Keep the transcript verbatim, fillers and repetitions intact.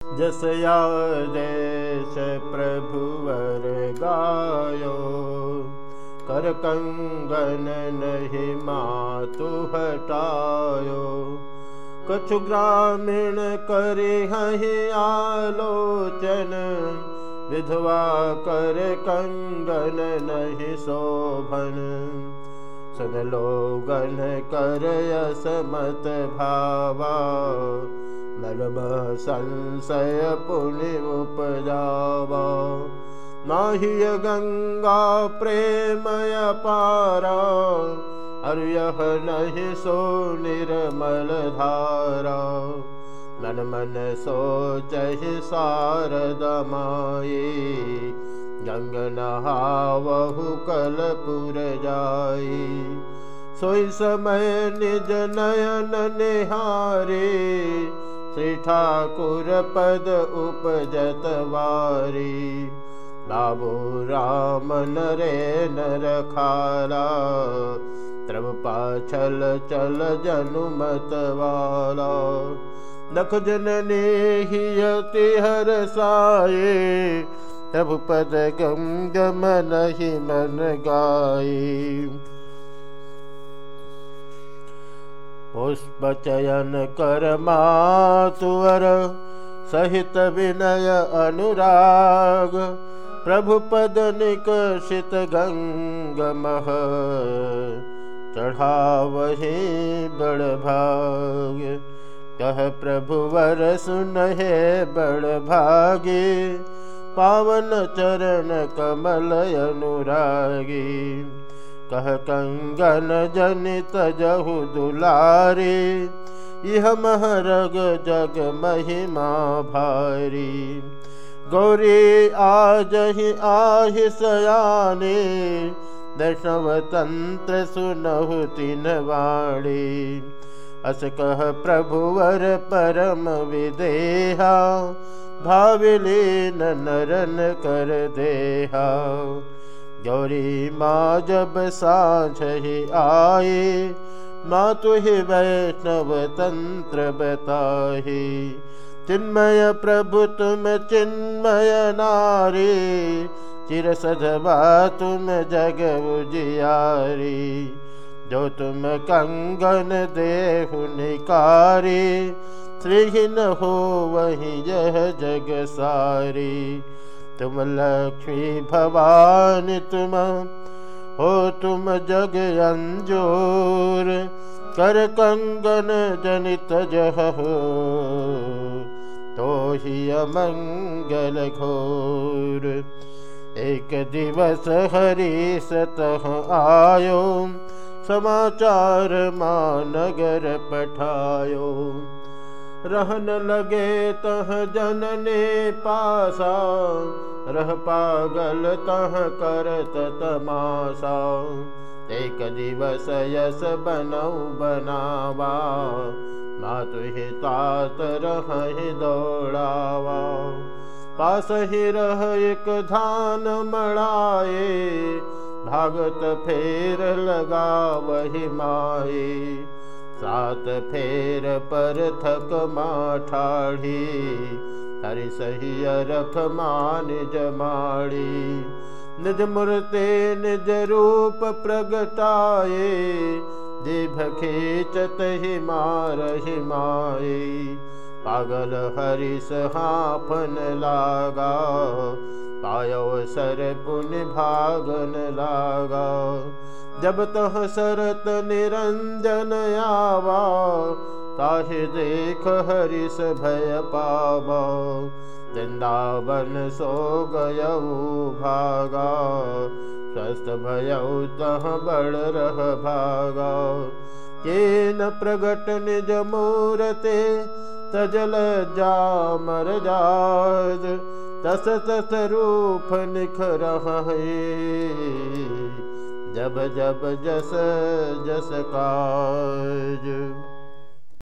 जस आदेश प्रभुवर गायो, कर कंगन नहीं मातु हटायो। कछु ग्रामीण करे हहि आलोचन, विधवा कर कंगन नहीं शोभन। सुन लोगन कर असमत भावा, मर्म संशय पुनि उपजावा। नाहिय गंगा प्रेमय पारा, और यह नहीं सो निर्मल धारा। मन मन सोचहि शारद माई, गंग नहावहु कलपुर जाई। सोई समय निज नयन निहारे, श्री ठाकुर पद उपजत वारी। बाबू राम नरे नर खाला, त्रव पाछल चल जनुमत वाला। नख जननी हियति हर साये, तब पद गम गम नहीं मन गाये। पुष्प चयन कर मातुवर, सहित विनय अनुराग। प्रभु पद निकषित गंगमह, चढ़ावहि बड़ भाग। कह प्रभु वर सुनहे बड़ भागे, पावन चरण कमल अनुरागी। कह कंगन जनित जहु दुलारे, इह महरग जग महिमा भारी। गौरी आजहि आहि सयाने, वैष्णव तंत्र सुनहु तिन वाणी। अस कह प्रभुवर परम विदेहा, भाविलीन नरन कर देहा। गौरी माँ जब साँझहि आए, मातुहि वैष्णव तंत्र बताहि। चिन्मय प्रभु तुम चिन्मय नारी, चिर सधवा तुम जग उजियारी। जो तुम कंगन देहु निकारी, श्रीहीन हो वही यह जग सारी। तुम लक्ष्मी भवानी तुम हो तुम जग अंजोर, कर कंगन जनित जहु तो ही अमंगल घोर। एक दिवस हरि सतह आयो, समाचार माँ नगर पठायो। रहन लगे तह जनने पासा, रह पागल तह करत तमाशा। एक दिवस यस बनऊ बनावा, मातुहि तात रहहि दौड़ावा। पास ही रह एक धान मड़ाए, भागत फेर लगा वही माए। सात फेर पर थक माँ ठाढ़ी, हरि सही रख मान जमाड़ी। निज मूर्ते निज रूप प्रगटाए, जिभ खींचत ही मारहि माए। पागल हरिस हाफन लागा, पायो सर पुनि भागन लागा। जब तह सरत निरंजन आवा, ताहि देख हरिस भय पावा। वृंदावन सो गयऊ भागा, स्वस्थ भयऊ तह बड़ रह भागा। केन प्रगट निज मूरते, तजल जामर जाज। तस तस रूप निखरहि, जब जब जस जस काज।